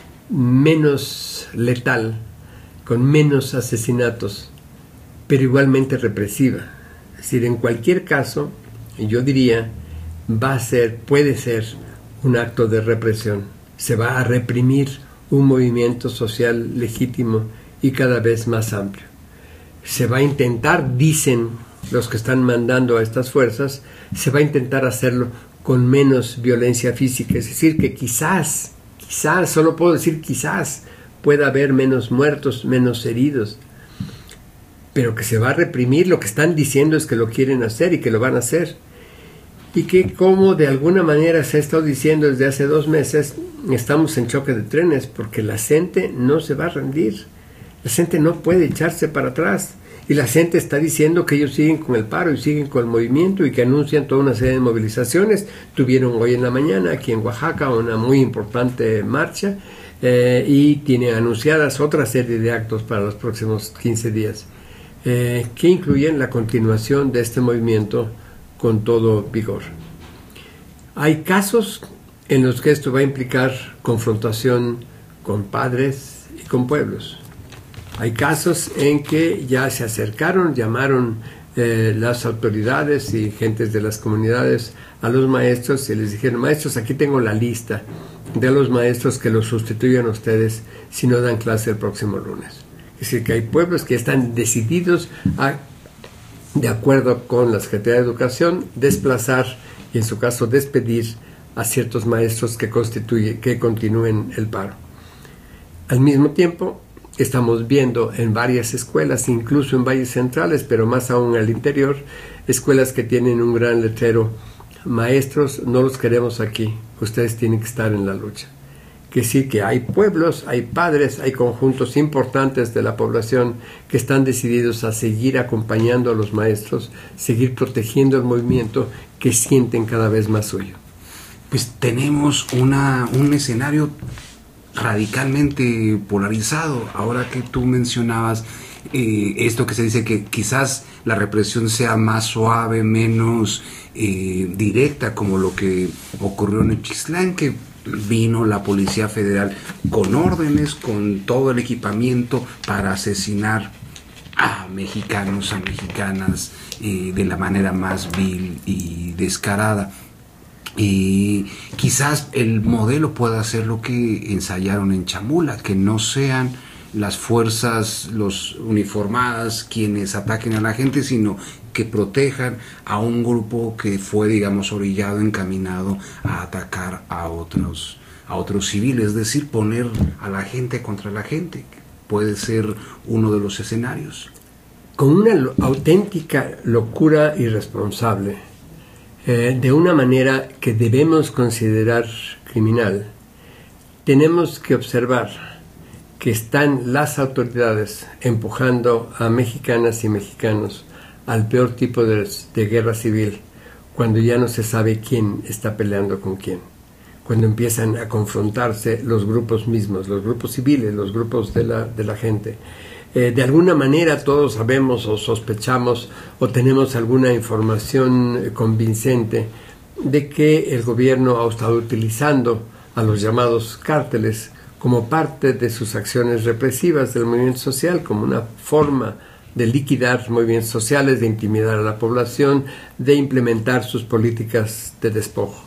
menos letal, con menos asesinatos, pero igualmente represiva. Es decir, en cualquier caso, yo diría, puede ser un acto de represión. Se va a reprimir un movimiento social legítimo y cada vez más amplio. Se va a intentar, dicen los que están mandando a estas fuerzas, se va a intentar hacerlo con menos violencia física. Es decir, que quizás, solo puedo decir quizás, pueda haber menos muertos, menos heridos, pero que se va a reprimir. Lo que están diciendo es que lo quieren hacer y que lo van a hacer. Y que, como de alguna manera se ha estado diciendo desde hace 2 meses, estamos en choque de trenes, porque la gente no se va a rendir. La gente no puede echarse para atrás. Y la gente está diciendo que ellos siguen con el paro y siguen con el movimiento, y que anuncian toda una serie de movilizaciones. Tuvieron hoy en la mañana aquí en Oaxaca una muy importante marcha, y tienen anunciadas otra serie de actos para los próximos 15 días. Que incluyen la continuación de este movimiento con todo vigor. Hay casos en los que esto va a implicar confrontación con padres y con pueblos. Hay casos en que ya se acercaron, llamaron las autoridades y gentes de las comunidades a los maestros y les dijeron: maestros, aquí tengo la lista de los maestros que los sustituyan a ustedes si no dan clase el próximo lunes. Es decir, que hay pueblos que están decididos a, de acuerdo con la Secretaría de Educación, desplazar y en su caso despedir a ciertos maestros que continúen el paro. Al mismo tiempo, estamos viendo en varias escuelas, incluso en valles centrales, pero más aún al interior, escuelas que tienen un gran letrero: maestros, no los queremos aquí, ustedes tienen que estar en la lucha. Que sí, que hay pueblos, hay padres, hay conjuntos importantes de la población que están decididos a seguir acompañando a los maestros, seguir protegiendo el movimiento que sienten cada vez más suyo. Pues tenemos un escenario radicalmente polarizado. Ahora que tú mencionabas esto que se dice que quizás la represión sea más suave, menos directa, como lo que ocurrió en Nochistlán, que vino la Policía Federal con órdenes, con todo el equipamiento para asesinar a mexicanos, a mexicanas, de la manera más vil y descarada. Y quizás el modelo pueda ser lo que ensayaron en Chamula, que no sean las fuerzas, los uniformadas, quienes ataquen a la gente, sino que protejan a un grupo que fue, digamos, orillado, encaminado a atacar a otros civiles, es decir, poner a la gente contra la gente. Puede ser uno de los escenarios. Con una auténtica locura irresponsable, de una manera que debemos considerar criminal, tenemos que observar que están las autoridades empujando a mexicanas y mexicanos al peor tipo de guerra civil, cuando ya no se sabe quién está peleando con quién, cuando empiezan a confrontarse los grupos mismos, los grupos civiles, los grupos de la gente. De alguna manera todos sabemos o sospechamos o tenemos alguna información convincente de que el gobierno ha estado utilizando a los llamados cárteles como parte de sus acciones represivas del movimiento social, como una forma de liquidar movimientos sociales, de intimidar a la población, de implementar sus políticas de despojo.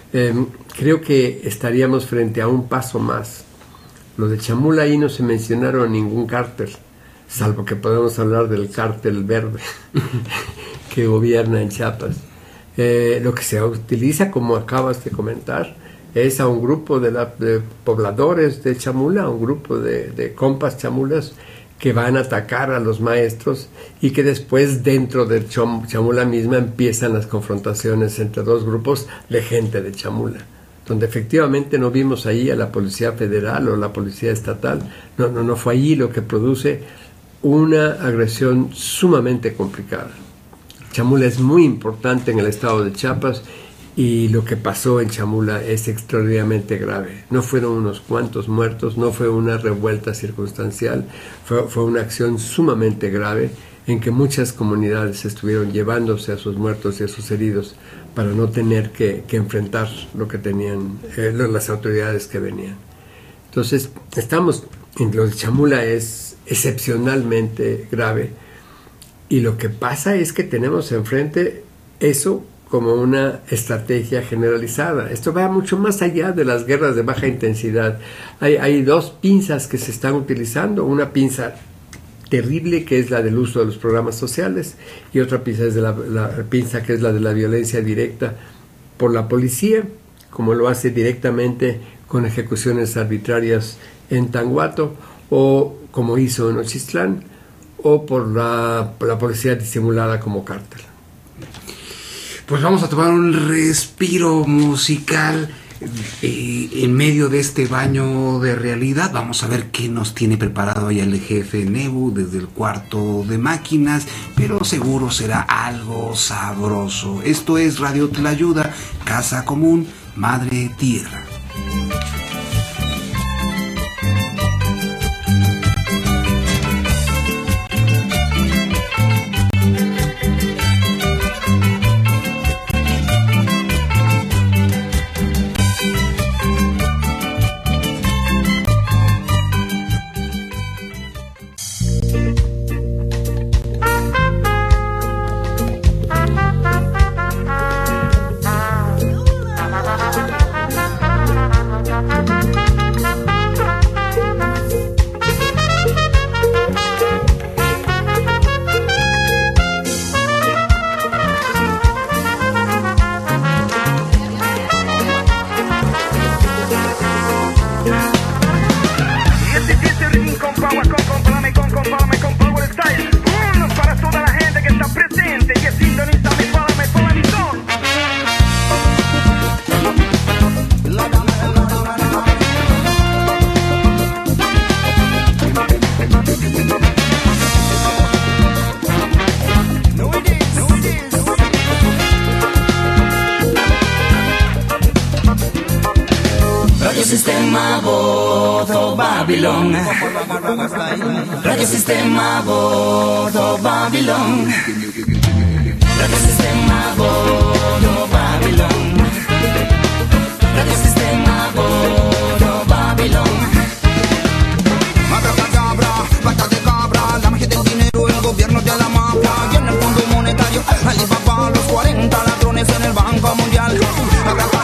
Creo que estaríamos frente a un paso más. Lo de Chamula, ahí no se mencionaron ningún cártel, salvo que podemos hablar del cártel verde que gobierna en Chiapas. Lo que se utiliza, como acabas de comentar, es a un grupo de pobladores de Chamula, a un grupo de compas chamulas que van a atacar a los maestros y que después dentro de Chamula misma empiezan las confrontaciones entre dos grupos de gente de Chamula, donde efectivamente no vimos ahí a la Policía Federal o la Policía Estatal. No fue allí lo que produce una agresión sumamente complicada. Chamula es muy importante en el estado de Chiapas y lo que pasó en Chamula es extraordinariamente grave. No fueron unos cuantos muertos, no fue una revuelta circunstancial, fue una acción sumamente grave en que muchas comunidades estuvieron llevándose a sus muertos y a sus heridos para no tener que enfrentar lo que tenían las autoridades que venían. Entonces, lo de Chamula es excepcionalmente grave y lo que pasa es que tenemos enfrente eso como una estrategia generalizada. Esto va mucho más allá de las guerras de baja intensidad. Hay dos pinzas que se están utilizando, una pinza terrible que es la del uso de los programas sociales y otra pinza es la pinza que es la de la violencia directa por la policía, como lo hace directamente con ejecuciones arbitrarias en Tanguato o como hizo en Nochistlán, o por la policía disimulada como cártel. Pues vamos a tomar un respiro musical en medio de este baño de realidad. Vamos a ver qué nos tiene preparado ahí el jefe Nebu desde el cuarto de máquinas, pero seguro será algo sabroso. Esto es Radio Tlayuda, Casa Común, Madre Tierra. Sistema Bordo Babilón. Radio Sistema Bordo Babilón. Radio Sistema Bordo Babilón. Radio Sistema Bordo Babilón. Abracadabra, pata de cabra, la magia del dinero, el gobierno de la mafia y en el fondo monetario, Alibaba, los 40 ladrones en el Banco Mundial. Abracadabra,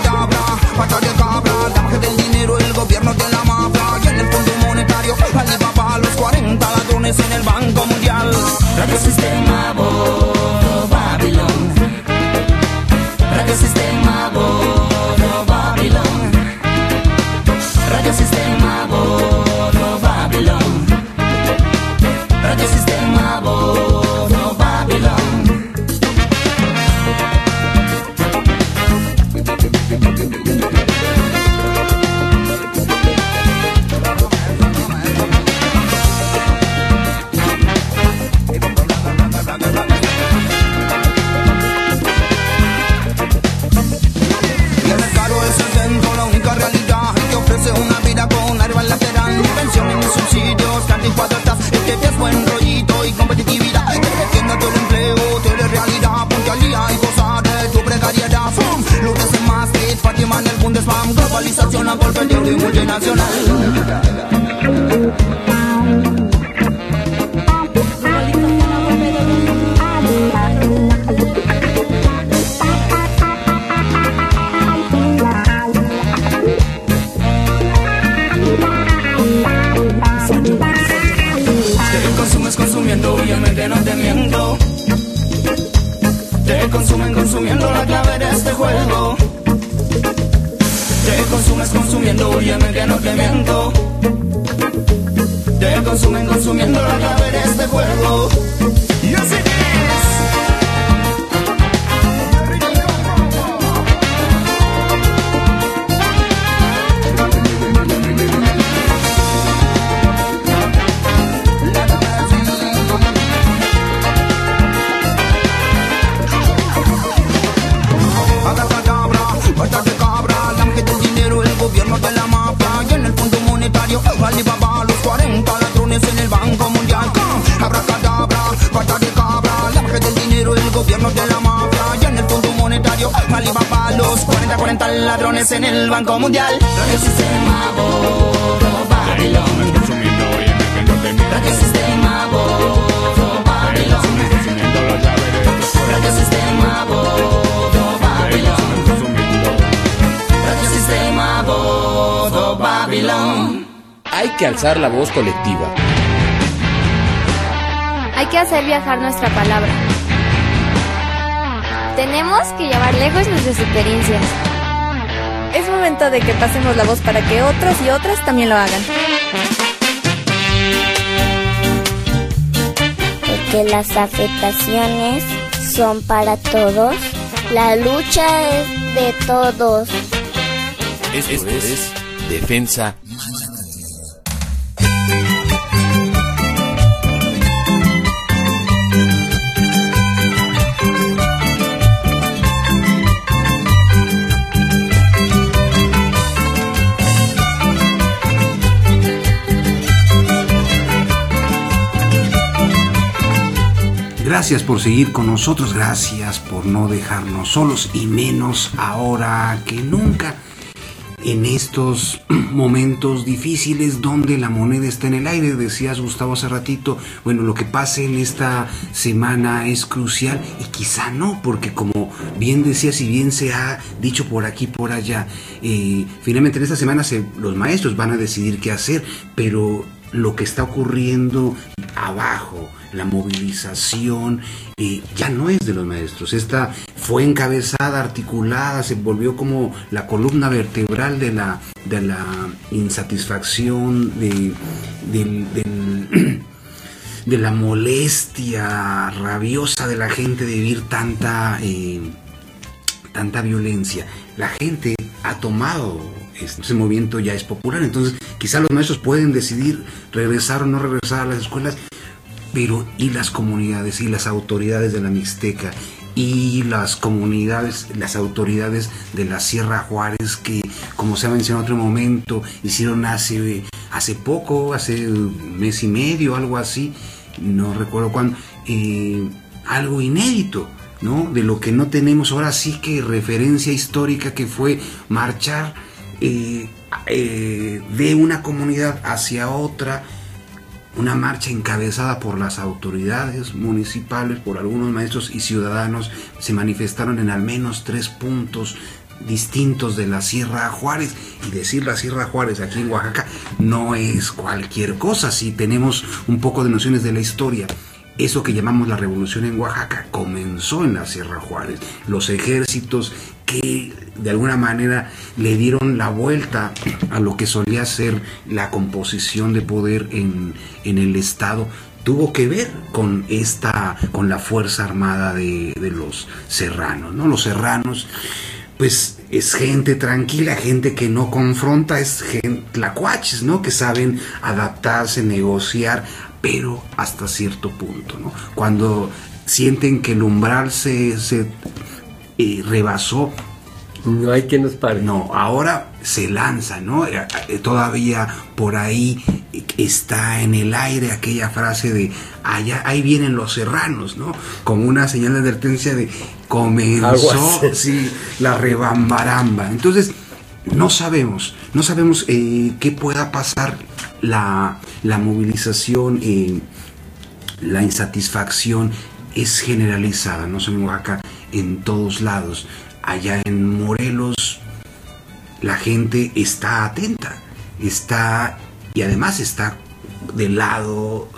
de spam, globalización a golpe de euro y multinacional. Te consumes consumiendo, obviamente no te miento. Te consumen consumiendo la clave de este juego. Te consumes consumiendo, óyeme que no te miento. Te consumen consumiendo la clave de este juego. Y así de la mafia y en el Fondo Monetario Alibaba, los 40 ladrones en el Banco Mundial. Abracadabra, pata de cabra, lavaje del dinero, el gobierno de la mafia y en el Fondo Monetario Alibaba, los 40 ladrones en el Banco Mundial. Radio Sistema Bodo Babilón. Radio Sistema Bodo Babilón. Radio Sistema Bodo Babilón. Radio Sistema Bodo Babilón. Hay que alzar la voz colectiva. Hay que hacer viajar nuestra palabra. Tenemos que llevar lejos nuestras experiencias. Es momento de que pasemos la voz para que otros y otras también lo hagan. Porque las afectaciones son para todos. La lucha es de todos. Esto es Defensa. Gracias por seguir con nosotros, gracias por no dejarnos solos y menos ahora que nunca en estos momentos difíciles donde la moneda está en el aire. Decías, Gustavo, hace ratito, bueno, lo que pase en esta semana es crucial y quizá no, porque como bien decías y bien se ha dicho por aquí por allá, finalmente en esta semana los maestros van a decidir qué hacer, pero lo que está ocurriendo abajo, la movilización, ya no es de los maestros. Esta fue encabezada, articulada, se volvió como la columna vertebral de la insatisfacción, de la molestia rabiosa de la gente de vivir tanta violencia. La gente ha tomado ese movimiento, ya es popular, entonces quizá los maestros pueden decidir regresar o no regresar a las escuelas, pero y las comunidades y las autoridades de la Mixteca y las comunidades, las autoridades de la Sierra Juárez, que como se ha mencionado en otro momento, hicieron hace poco, hace un mes y medio, algo así, no recuerdo cuándo, algo inédito, ¿no? De lo que no tenemos ahora sí que referencia histórica, que fue marchar de una comunidad hacia otra, una marcha encabezada por las autoridades municipales, por algunos maestros y ciudadanos. Se manifestaron en al menos 3 puntos distintos de la Sierra Juárez, y decir la Sierra Juárez aquí en Oaxaca no es cualquier cosa. Si tenemos un poco de nociones de la historia, eso que llamamos la revolución en Oaxaca comenzó en la Sierra Juárez. Los ejércitos que de alguna manera le dieron la vuelta a lo que solía ser la composición de poder en el Estado tuvo que ver con la Fuerza Armada de los serranos, ¿no? Los serranos, pues, es gente tranquila, gente que no confronta, es gente tlacuaches, ¿no? Que saben adaptarse, negociar, pero hasta cierto punto, ¿no? Cuando sienten que el umbral se rebasó, no hay quien nos pare. No, ahora se lanza, ¿no? Todavía por ahí está en el aire aquella frase de ahí vienen los serranos, ¿no? Como una señal de advertencia de comenzó, sí, la rebambaramba. Entonces, no sabemos qué pueda pasar. La movilización, la insatisfacción es generalizada, no solo en Oaxaca, en todos lados. Allá en Morelos la gente está atenta, y además está del lado,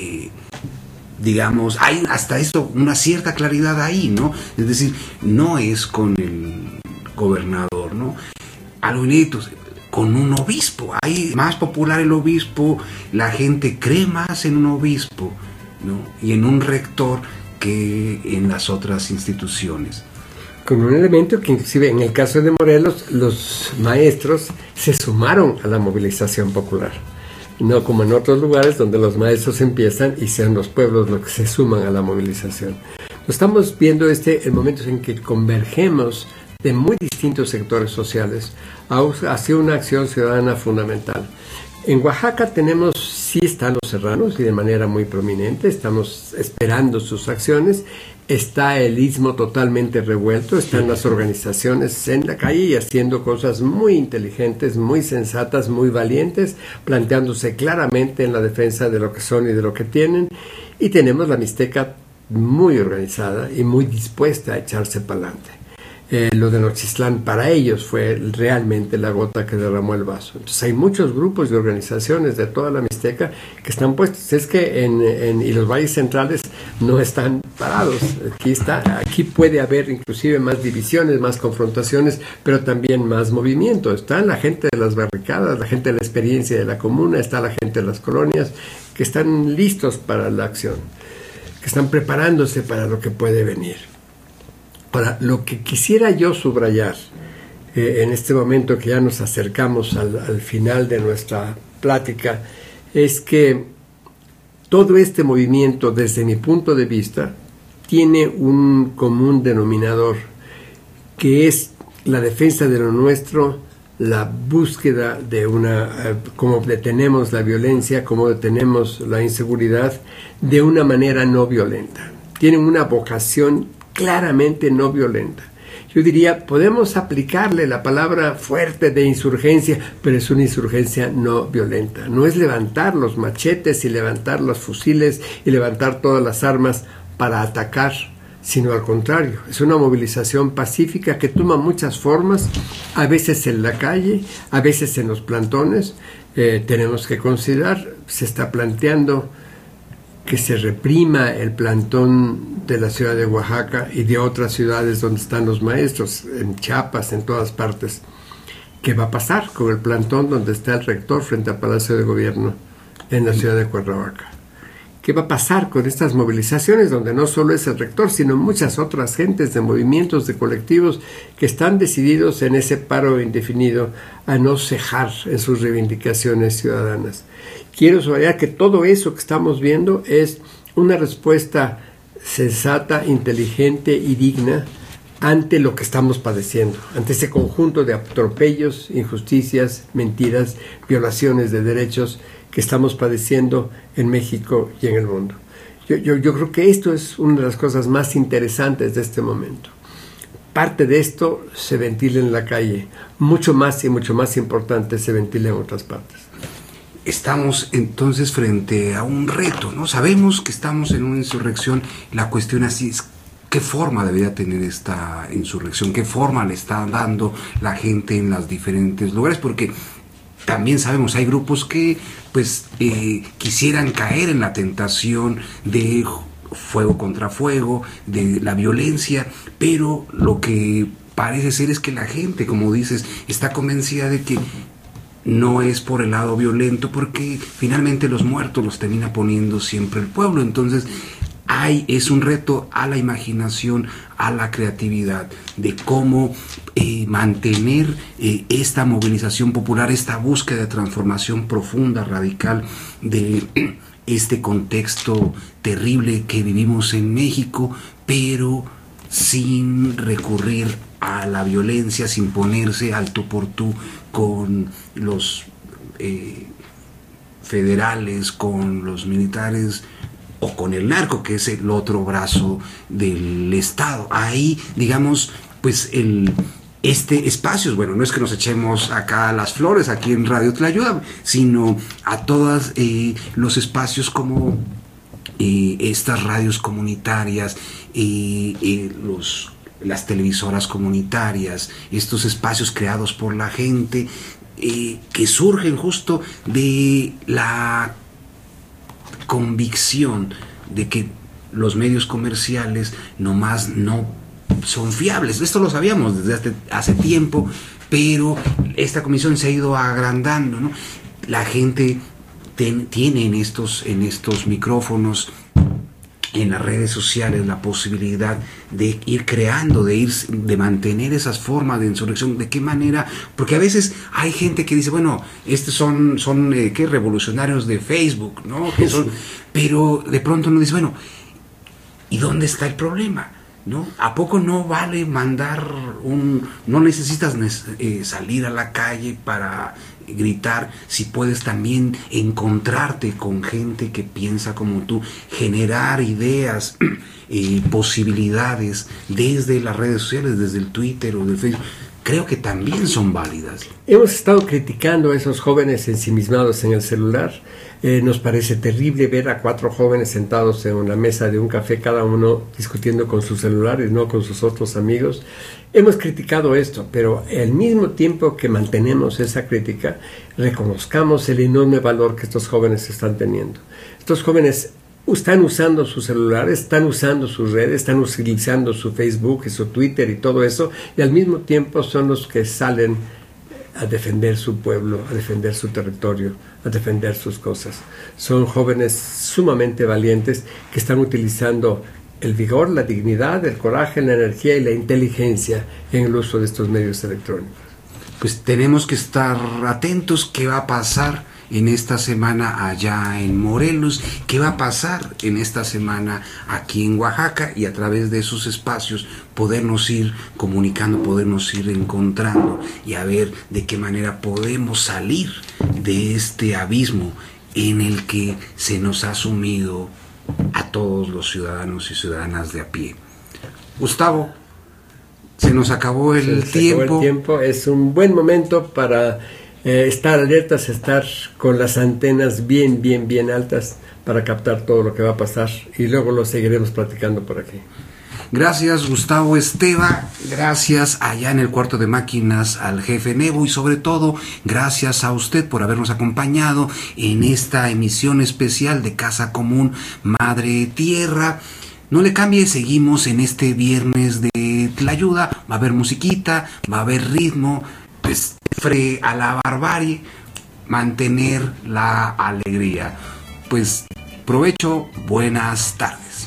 digamos, hay hasta eso una cierta claridad ahí, ¿no? Es decir, no es con el gobernador, ¿no? Algo inédito, con un obispo. Hay más popular el obispo, la gente cree más en un obispo, ¿no? Y en un rector que en las otras instituciones. Con un elemento que inclusive en el caso de Morelos, los maestros se sumaron a la movilización popular. No como en otros lugares donde los maestros empiezan y sean los pueblos los que se suman a la movilización. Estamos viendo el momento en que convergemos de muy distintos sectores sociales hacia una acción ciudadana fundamental. En Oaxaca sí están los serranos y de manera muy prominente, estamos esperando sus acciones. Está el istmo totalmente revuelto, están las organizaciones en la calle y haciendo cosas muy inteligentes, muy sensatas, muy valientes, planteándose claramente en la defensa de lo que son y de lo que tienen. Y tenemos la Mixteca muy organizada y muy dispuesta a echarse para adelante. Lo de Nochistlán para ellos fue realmente la gota que derramó el vaso. Entonces hay muchos grupos y organizaciones de toda la Mixteca que están puestos. Es que y los valles centrales no están parados. Aquí puede haber inclusive más divisiones, más confrontaciones, pero también más movimiento. Está la gente de las barricadas, la gente de la experiencia de la comuna, está la gente de las colonias que están listos para la acción, que están preparándose para lo que puede venir. Ahora, lo que quisiera yo subrayar en este momento que ya nos acercamos al final de nuestra plática es que todo este movimiento, desde mi punto de vista, tiene un común denominador, que es la defensa de lo nuestro, la búsqueda de cómo detenemos la violencia, cómo detenemos la inseguridad de una manera no violenta. Tienen una vocación claramente no violenta. Yo diría, podemos aplicarle la palabra fuerte de insurgencia, pero es una insurgencia no violenta. No es levantar los machetes y levantar los fusiles y levantar todas las armas para atacar, sino al contrario, es una movilización pacífica que toma muchas formas, a veces en la calle, a veces en los plantones. Tenemos que considerar, se está planteando que se reprima el plantón de la ciudad de Oaxaca y de otras ciudades donde están los maestros, en Chiapas, en todas partes. ¿Qué va a pasar con el plantón donde está el rector frente al Palacio de Gobierno en la ciudad de Cuernavaca? ¿Qué va a pasar con estas movilizaciones donde no solo es el rector, sino muchas otras gentes de movimientos, de colectivos que están decididos en ese paro indefinido a no cejar en sus reivindicaciones ciudadanas? Quiero subrayar que todo eso que estamos viendo es una respuesta sensata, inteligente y digna ante lo que estamos padeciendo, ante ese conjunto de atropellos, injusticias, mentiras, violaciones de derechos que estamos padeciendo en México y en el mundo. Yo creo que esto es una de las cosas más interesantes de este momento. Parte de esto se ventila en la calle, mucho más y mucho más importante se ventila en otras partes. Estamos entonces frente a un reto, ¿no? Sabemos que estamos en una insurrección. La cuestión así es, ¿qué forma debería tener esta insurrección? ¿Qué forma le está dando la gente en los diferentes lugares? Porque también sabemos, hay grupos que pues quisieran caer en la tentación de fuego contra fuego, de la violencia, pero lo que parece ser es que la gente, como dices, está convencida de que no es por el lado violento, porque finalmente los muertos los termina poniendo siempre el pueblo. Entonces es un reto a la imaginación, a la creatividad, de cómo mantener esta movilización popular, esta búsqueda de transformación profunda, radical de este contexto terrible que vivimos en México, pero sin recurrir a la violencia, sin ponerse al tú por tú con los federales, con los militares o con el narco, que es el otro brazo del Estado. Ahí, digamos, pues espacios, bueno, no es que nos echemos acá las flores aquí en Radio Tlayuda, sino a todos los espacios como estas radios comunitarias, las televisoras comunitarias, estos espacios creados por la gente, que surgen justo de la convicción de que los medios comerciales nomás no son fiables. Esto lo sabíamos desde hace tiempo, pero esta comisión se ha ido agrandando, ¿no? La gente tiene en estos micrófonos, en las redes sociales, la posibilidad de ir creando, de mantener esas formas de insurrección. ¿De qué manera? Porque a veces hay gente que dice, bueno, estos son ¿qué? Revolucionarios de Facebook, ¿no? Que son, pero de pronto uno dice, bueno, ¿y dónde está el problema? ¿No? ¿A poco no vale no necesitas salir a la calle para gritar, si puedes también encontrarte con gente que piensa como tú, generar ideas, posibilidades desde las redes sociales, desde el Twitter o del Facebook? Creo que también son válidas. Hemos estado criticando a esos jóvenes ensimismados en el celular. Nos parece terrible ver a 4 jóvenes sentados en una mesa de un café, cada uno discutiendo con sus celulares, no con sus otros amigos. Hemos criticado esto, pero al mismo tiempo que mantenemos esa crítica, reconozcamos el enorme valor que estos jóvenes están teniendo. Estos jóvenes están usando sus celulares, están usando sus redes, están utilizando su Facebook, su Twitter y todo eso, y al mismo tiempo son los que salen a defender su pueblo, a defender su territorio, a defender sus cosas. Son jóvenes sumamente valientes que están utilizando el vigor, la dignidad, el coraje, la energía y la inteligencia en el uso de estos medios electrónicos. Pues tenemos que estar atentos. ¿Qué va a pasar en esta semana allá en Morelos? ¿Qué va a pasar en esta semana aquí en Oaxaca? Y a través de esos espacios podernos ir comunicando, podernos ir encontrando y a ver de qué manera podemos salir de este abismo en el que se nos ha sumido a todos los ciudadanos y ciudadanas de a pie. Gustavo, se nos acabó el tiempo. Es un buen momento para estar alertas, estar con las antenas bien altas para captar todo lo que va a pasar, y luego lo seguiremos platicando por aquí. Gracias, Gustavo Esteva, gracias allá en el cuarto de máquinas al jefe Nebo, y sobre todo gracias a usted por habernos acompañado en esta emisión especial de Casa Común Madre Tierra. No le cambie, seguimos en este viernes de Tlayuda, va a haber musiquita, va a haber ritmo, pues frente a la barbarie, mantener la alegría. Pues provecho, buenas tardes.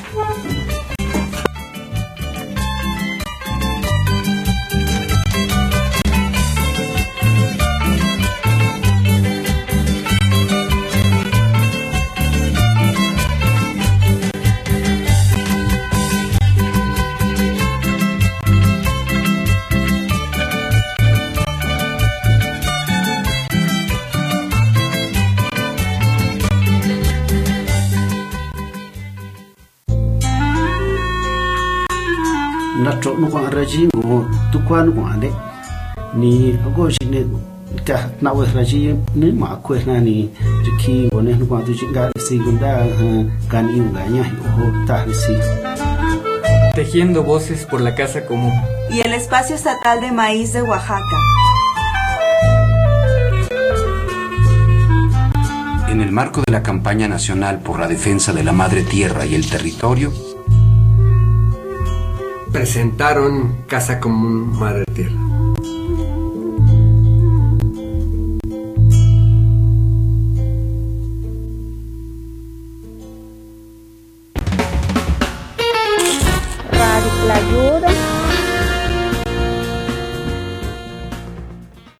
Nacho no kwa raji ngo tu kwa no ande ni go jine ka na we raji ni ma ko na ni jiki ngo ne no kwa tu jinga segunda kan inganya ho ta si tejiendo voces por la casa común y el espacio estatal de maíz de Oaxaca. En el marco de la campaña nacional por la defensa de la madre tierra y el territorio, presentaron Casa Común Madre Tierra. Radio Tlayuda.